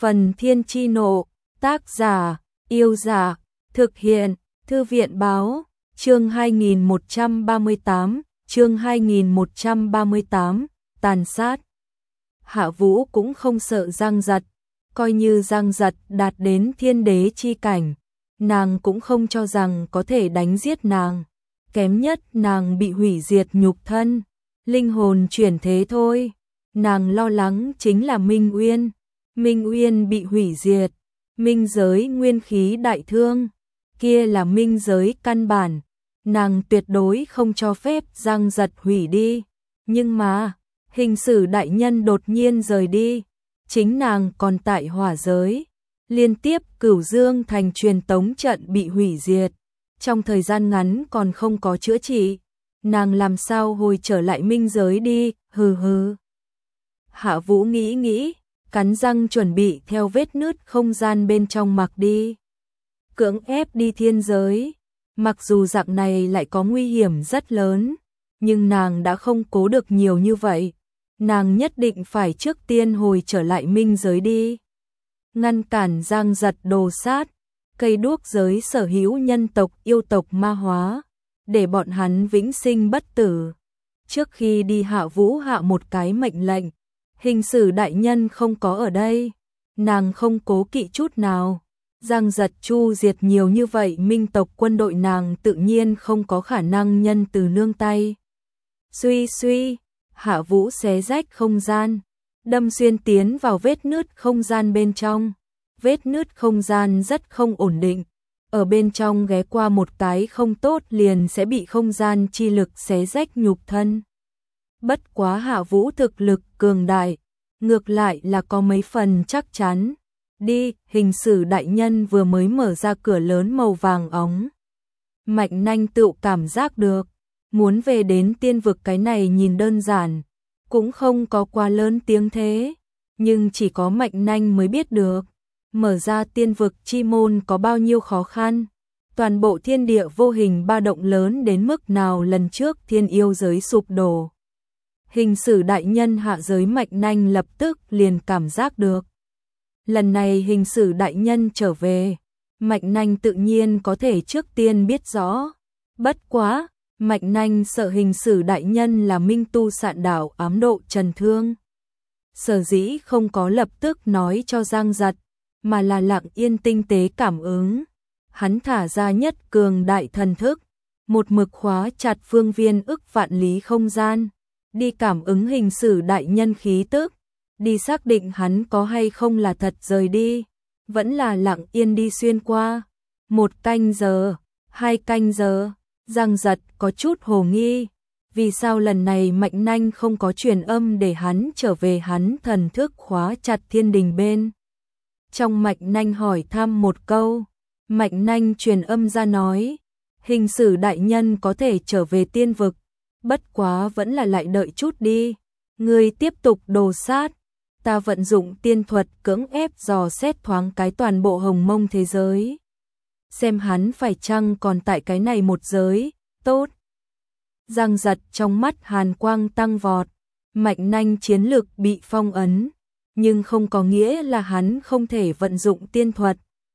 Phần Thiên Chi Nộ, tác giả, Yêu Giả, thực hiện, Thư viện Báo, chương 2138, tàn sát. Hạ Vũ cũng không sợ Giang Giật, coi như Giang Giật đạt đến thiên đế chi cảnh, nàng cũng không cho rằng có thể đánh giết nàng, kém nhất nàng bị hủy diệt nhục thân, linh hồn chuyển thế thôi. Nàng lo lắng chính là Minh Uyên. Minh Uyên bị hủy diệt, minh giới nguyên khí đại thương, kia là minh giới căn bản, nàng tuyệt đối không cho phép Giang Giật hủy đi. Nhưng mà, hình sử đại nhân đột nhiên rời đi, chính nàng còn tại hỏa giới, liên tiếp Cửu Dương thành truyền tống trận bị hủy diệt, trong thời gian ngắn còn không có chữa trị, nàng làm sao hồi trở lại minh giới đi, hừ hừ. Hạ Vũ nghĩ, cắn răng chuẩn bị theo vết nứt không gian bên trong mặc đi. Cưỡng ép đi thiên giới, mặc dù dạng này lại có nguy hiểm rất lớn, nhưng nàng đã không cố được nhiều như vậy. Nàng nhất định phải trước tiên hồi trở lại minh giới đi. Ngăn cản Giang Giật đồ sát, cây đuốc giới sở hữu nhân tộc yêu tộc ma hóa, để bọn hắn vĩnh sinh bất tử. Trước khi đi Hạ Vũ hạ một cái mệnh lệnh. Hình sử đại nhân không có ở đây, nàng không cố kỵ chút nào. Giang Giật chu diệt nhiều như vậy minh tộc quân đội, nàng tự nhiên không có khả năng nhân từ nương tay. Suy, Hạ Vũ xé rách không gian, đâm xuyên tiến vào vết nứt không gian bên trong. Vết nứt không gian rất không ổn định, ở bên trong ghé qua một cái không tốt liền sẽ bị không gian chi lực xé rách nhục thân. Bất quá Hạ Vũ thực lực cường đại, ngược lại là có mấy phần chắc chắn. Đi, hình sử đại nhân vừa mới mở ra cửa lớn màu vàng óng. Mạnh Nanh tự cảm giác được, muốn về đến tiên vực cái này nhìn đơn giản, cũng không có quá lớn tiếng thế, nhưng chỉ có Mạnh Nanh mới biết được, mở ra tiên vực chi môn có bao nhiêu khó khăn. Toàn bộ thiên địa vô hình ba động lớn đến mức nào lần trước thiên yêu giới sụp đổ. Hình sử đại nhân hạ giới Mạnh Nanh lập tức liền cảm giác được. Lần này hình sử đại nhân trở về, Mạnh Nanh tự nhiên có thể trước tiên biết rõ. Bất quá, Mạnh Nanh sợ hình sử đại nhân là minh tu sạn đảo ám độ trần thương. Sở dĩ không có lập tức nói cho Giang Giật, mà là lặng yên tinh tế cảm ứng. Hắn thả ra nhất cường đại thần thức, một mực khóa chặt phương viên ức vạn lý không gian. Đi cảm ứng hình sử đại nhân khí tức, đi xác định hắn có hay không là thật rời đi, vẫn là lặng yên đi xuyên qua. 1 canh giờ, 2 canh giờ, Giang Giật có chút hồ nghi, vì sao lần này Mạnh Nanh không có truyền âm để hắn trở về, hắn thần thức khóa chặt thiên đình bên. Trong Mạnh Nanh hỏi thăm một câu, Mạnh Nanh truyền âm ra nói, hình sử đại nhân có thể trở về tiên vực. Bất quá vẫn là lại đợi chút đi, ngươi tiếp tục đồ sát, ta vận dụng tiên thuật cưỡng ép dò xét thoáng cái toàn bộ hồng mông thế giới. Xem hắn phải chăng còn tại cái này một giới, tốt. Giang Giật trong mắt hàn quang tăng vọt, Mạnh Nanh chiến lực bị phong ấn, nhưng không có nghĩa là hắn không thể vận dụng tiên thuật,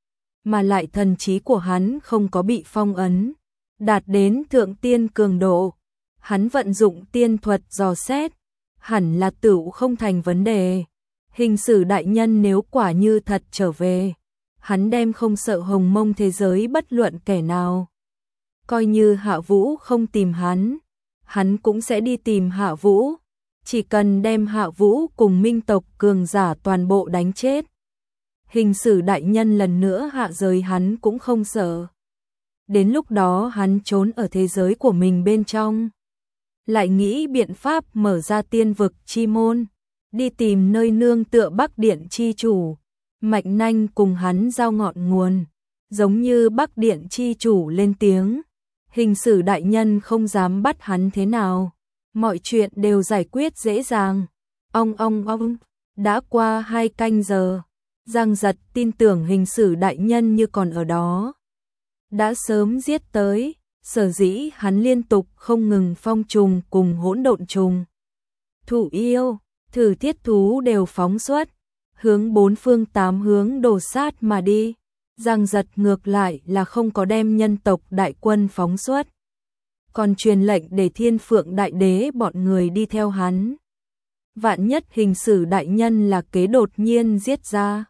mà lại thần trí của hắn không có bị phong ấn, đạt đến thượng tiên cường độ. Hắn vận dụng tiên thuật dò xét, hẳn là tựu không thành vấn đề. Hình sử đại nhân nếu quả như thật trở về, hắn đem không sợ hồng mông thế giới bất luận kẻ nào. Coi như Hạ Vũ không tìm hắn cũng sẽ đi tìm Hạ Vũ. Chỉ cần đem Hạ Vũ cùng minh tộc cường giả toàn bộ đánh chết. Hình sử đại nhân lần nữa hạ giới hắn cũng không sợ. Đến lúc đó hắn trốn ở thế giới của mình bên trong, lại nghĩ biện pháp mở ra tiên vực chi môn, đi tìm nơi nương tựa Bắc Điện chi chủ. Mạnh Nanh cùng hắn giao ngọn nguồn, giống như Bắc Điện chi chủ lên tiếng, hình sử đại nhân không dám bắt hắn thế nào, mọi chuyện đều giải quyết dễ dàng. Ong, đã qua 2 canh giờ, Giang Giật tin tưởng hình sử đại nhân như còn ở đó, đã sớm giết tới. Sở dĩ hắn liên tục không ngừng phong trùng cùng hỗn độn trùng. Thủ yêu, thử thiết thú đều phóng xuất, hướng bốn phương tám hướng đổ sát mà đi. Giang Giật ngược lại là không có đem nhân tộc đại quân phóng xuất, còn truyền lệnh để Thiên Phượng Đại Đế bọn người đi theo hắn. Vạn nhất Hình Sử đại nhân là kế đột nhiên giết ra,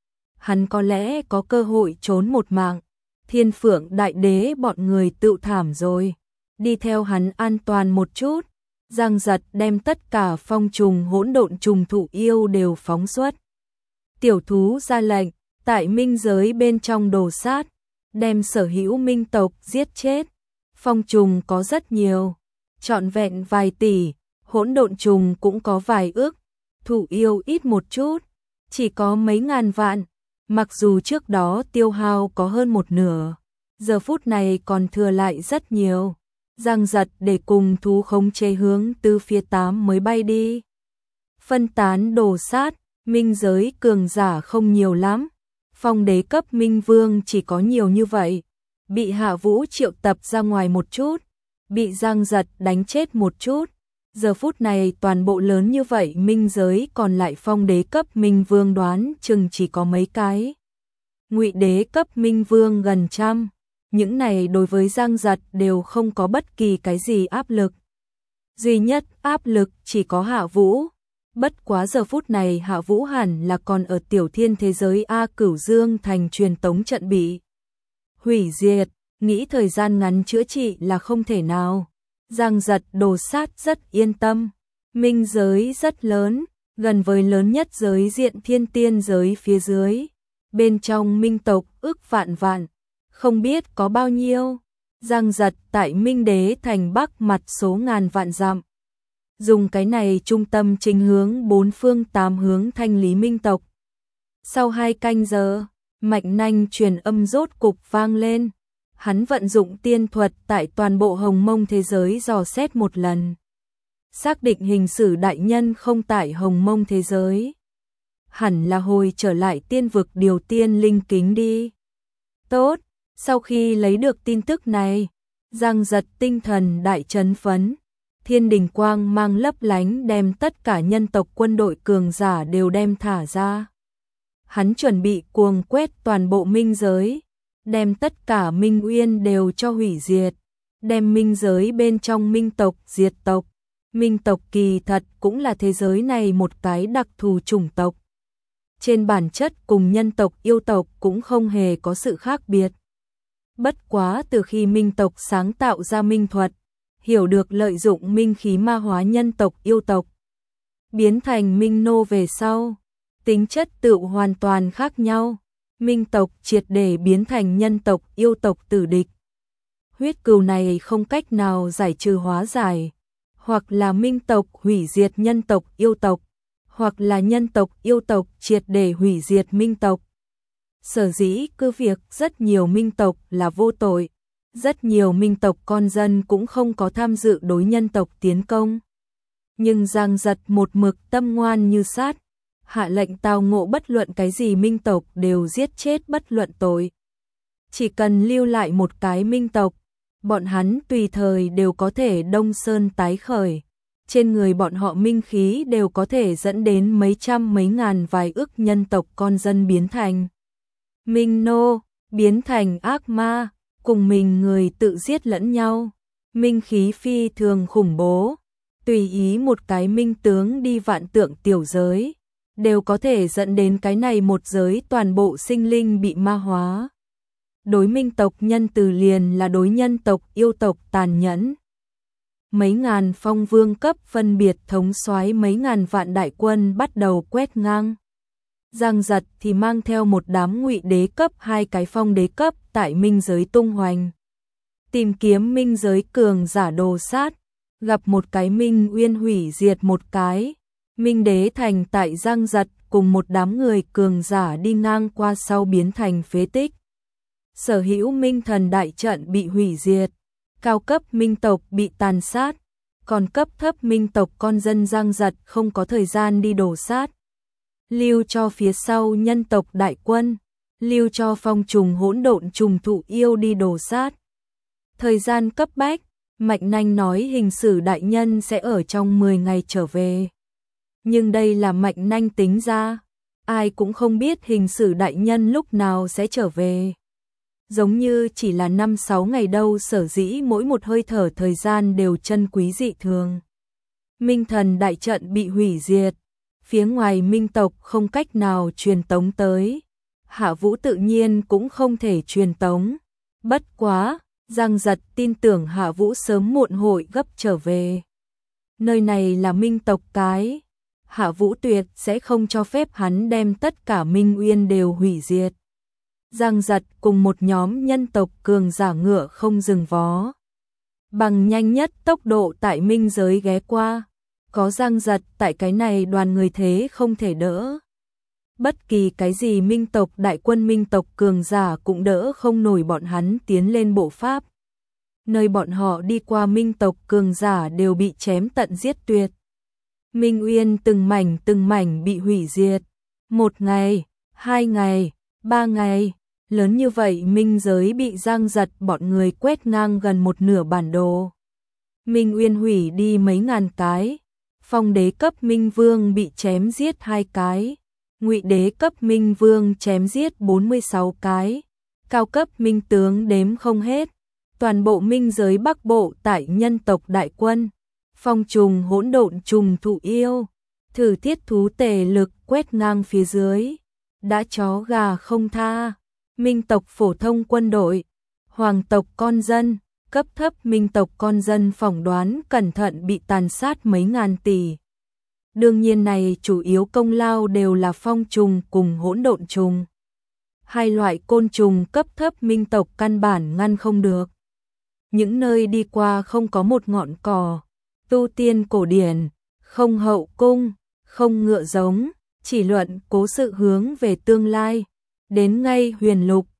hắn có lẽ có cơ hội trốn một mạng. Thiên Phượng Đại Đế bọn người tự thảm rồi, đi theo hắn an toàn một chút. Giang Giật đem tất cả phong trùng hỗn độn trùng thụ yêu đều phóng xuất. Tiểu thú ra lệnh, tại minh giới bên trong đồ sát, đem sở hữu minh tộc giết chết. Phong trùng có rất nhiều, trọn vẹn vài tỷ, hỗn độn trùng cũng có vài ức, thụ yêu ít một chút, chỉ có mấy ngàn vạn. Mặc dù trước đó tiêu hao có hơn một nửa, giờ phút này còn thừa lại rất nhiều. Giang Giật để cùng thú khống chế hướng từ phía 8 mới bay đi. Phân tán đồ sát, minh giới cường giả không nhiều lắm. Phong đế cấp minh vương chỉ có nhiều như vậy. Bị Hạ Vũ triệu tập ra ngoài một chút, bị Giang Giật đánh chết một chút. Giờ phút này toàn bộ lớn như vậy minh giới còn lại phong đế cấp minh vương đoán chừng chỉ có mấy cái. Ngụy đế cấp minh vương gần trăm. Những này đối với Giang Giật đều không có bất kỳ cái gì áp lực. Duy nhất áp lực chỉ có Hạ Vũ. Bất quá giờ phút này Hạ Vũ hẳn là còn ở tiểu thiên thế giới A Cửu Dương thành truyền tống trận bị hủy diệt, nghĩ thời gian ngắn chữa trị là không thể nào. Giang Giật đồ sát rất yên tâm. Minh giới rất lớn, gần với lớn nhất giới diện thiên tiên giới phía dưới. Bên trong minh tộc ước vạn vạn, không biết có bao nhiêu. Giang Giật tại Minh Đế thành bắc mặt số ngàn vạn dặm. Dùng cái này trung tâm chính hướng bốn phương tám hướng thanh lý minh tộc. Sau 2 canh giờ, mạch nanh truyền âm rốt cục vang lên. Hắn vận dụng tiên thuật tại toàn bộ hồng mông thế giới dò xét một lần. Xác định Hình Sử đại nhân không tại hồng mông thế giới. Hẳn là hồi trở lại tiên vực điều tiên linh kính đi. Tốt, sau khi lấy được tin tức này, Giang Giật tinh thần đại chấn phấn. Thiên đình quang mang lấp lánh đem tất cả nhân tộc quân đội cường giả đều đem thả ra. Hắn chuẩn bị cuồng quét toàn bộ minh giới, đem tất cả minh uyên đều cho hủy diệt, đem minh giới bên trong minh tộc diệt tộc. Minh tộc kỳ thật cũng là thế giới này một cái đặc thù chủng tộc. Trên bản chất cùng nhân tộc yêu tộc cũng không hề có sự khác biệt. Bất quá từ khi minh tộc sáng tạo ra minh thuật, hiểu được lợi dụng minh khí ma hóa nhân tộc yêu tộc, biến thành minh nô về sau, tính chất tự hoàn toàn khác nhau. Minh tộc triệt để biến thành nhân tộc yêu tộc tử địch. Huyết cừu này không cách nào giải trừ hóa giải, hoặc là minh tộc hủy diệt nhân tộc yêu tộc, hoặc là nhân tộc yêu tộc triệt để hủy diệt minh tộc. Sở dĩ cứ việc rất nhiều minh tộc là vô tội, rất nhiều minh tộc con dân cũng không có tham dự đối nhân tộc tiến công. Nhưng Giang Giật một mực tâm ngoan như sát, hạ lệnh tao ngộ bất luận cái gì minh tộc đều giết chết bất luận tội. Chỉ cần lưu lại một cái minh tộc, bọn hắn tùy thời đều có thể đông sơn tái khởi. Trên người bọn họ minh khí đều có thể dẫn đến mấy trăm mấy ngàn vài ức nhân tộc con dân biến thành minh nô, biến thành ác ma, cùng mình người tự giết lẫn nhau. Minh khí phi thường khủng bố, tùy ý một cái minh tướng đi vạn tượng tiểu giới, đều có thể dẫn đến cái này một giới toàn bộ sinh linh bị ma hóa. Đối minh tộc nhân từ liền là đối nhân tộc yêu tộc tàn nhẫn. Mấy ngàn phong vương cấp phân biệt thống soái mấy ngàn vạn đại quân bắt đầu quét ngang. Giang Giật thì mang theo một đám ngụy đế cấp 2 cái phong đế cấp tại minh giới tung hoành. Tìm kiếm minh giới cường giả đồ sát, gặp một cái minh uyên hủy diệt một cái. Minh đế thành tại Giang Giật cùng một đám người cường giả đi ngang qua sau biến thành phế tích. Sở hữu minh thần đại trận bị hủy diệt, cao cấp minh tộc bị tàn sát, còn cấp thấp minh tộc con dân Giang Giật không có thời gian đi đổ sát. Lưu cho phía sau nhân tộc đại quân, lưu cho phong trùng hỗn độn trùng thụ yêu đi đổ sát. Thời gian cấp bách, Mạch Nanh nói Hình Sử đại nhân sẽ ở trong 10 ngày trở về. Nhưng đây là Mạch Nanh tính ra, ai cũng không biết hình sử đại nhân lúc nào sẽ trở về. Giống như chỉ là 5-6 ngày đâu, sở dĩ mỗi một hơi thở thời gian đều chân quý dị thường. Minh thần đại trận bị hủy diệt, phía ngoài minh tộc không cách nào truyền tống tới. Hạ Vũ tự nhiên cũng không thể truyền tống. Bất quá, Giang Giật tin tưởng Hạ Vũ sớm muộn hội gấp trở về. Nơi này là minh tộc cái. Hạ Vũ tuyệt sẽ không cho phép hắn đem tất cả Minh Uyên đều hủy diệt. Giang Giật cùng một nhóm nhân tộc cường giả ngựa không dừng vó, bằng nhanh nhất tốc độ tại minh giới ghé qua. Có Giang Giật tại cái này đoàn người thế không thể đỡ. Bất kỳ cái gì minh tộc đại quân minh tộc cường giả cũng đỡ không nổi bọn hắn tiến lên bộ pháp. Nơi bọn họ đi qua minh tộc cường giả đều bị chém tận giết tuyệt. Minh Uyên từng mảnh bị hủy diệt. 1 ngày, 2 ngày, 3 ngày, lớn như vậy minh giới bị Giang Giật bọn người quét ngang gần một nửa bản đồ. Minh Uyên hủy đi mấy ngàn cái, phong đế cấp Minh Vương bị chém giết 2 cái, ngụy đế cấp Minh Vương chém giết 46 cái, cao cấp Minh tướng đếm không hết. Toàn bộ minh giới Bắc Bộ tại nhân tộc đại quân, phong trùng hỗn độn trùng thụ yêu, thử thiết thú tề lực quét ngang phía dưới, đã chó gà không tha. Minh tộc phổ thông quân đội, hoàng tộc con dân, cấp thấp minh tộc con dân phỏng đoán cẩn thận bị tàn sát mấy ngàn tỷ. Đương nhiên này chủ yếu công lao đều là phong trùng cùng hỗn độn trùng. Hai loại côn trùng cấp thấp minh tộc căn bản ngăn không được. Những nơi đi qua không có một ngọn cỏ, tu tiên cổ điển, không hậu cung, không ngựa giống, chỉ luận cố sự hướng về tương lai. Đến ngay huyền lục,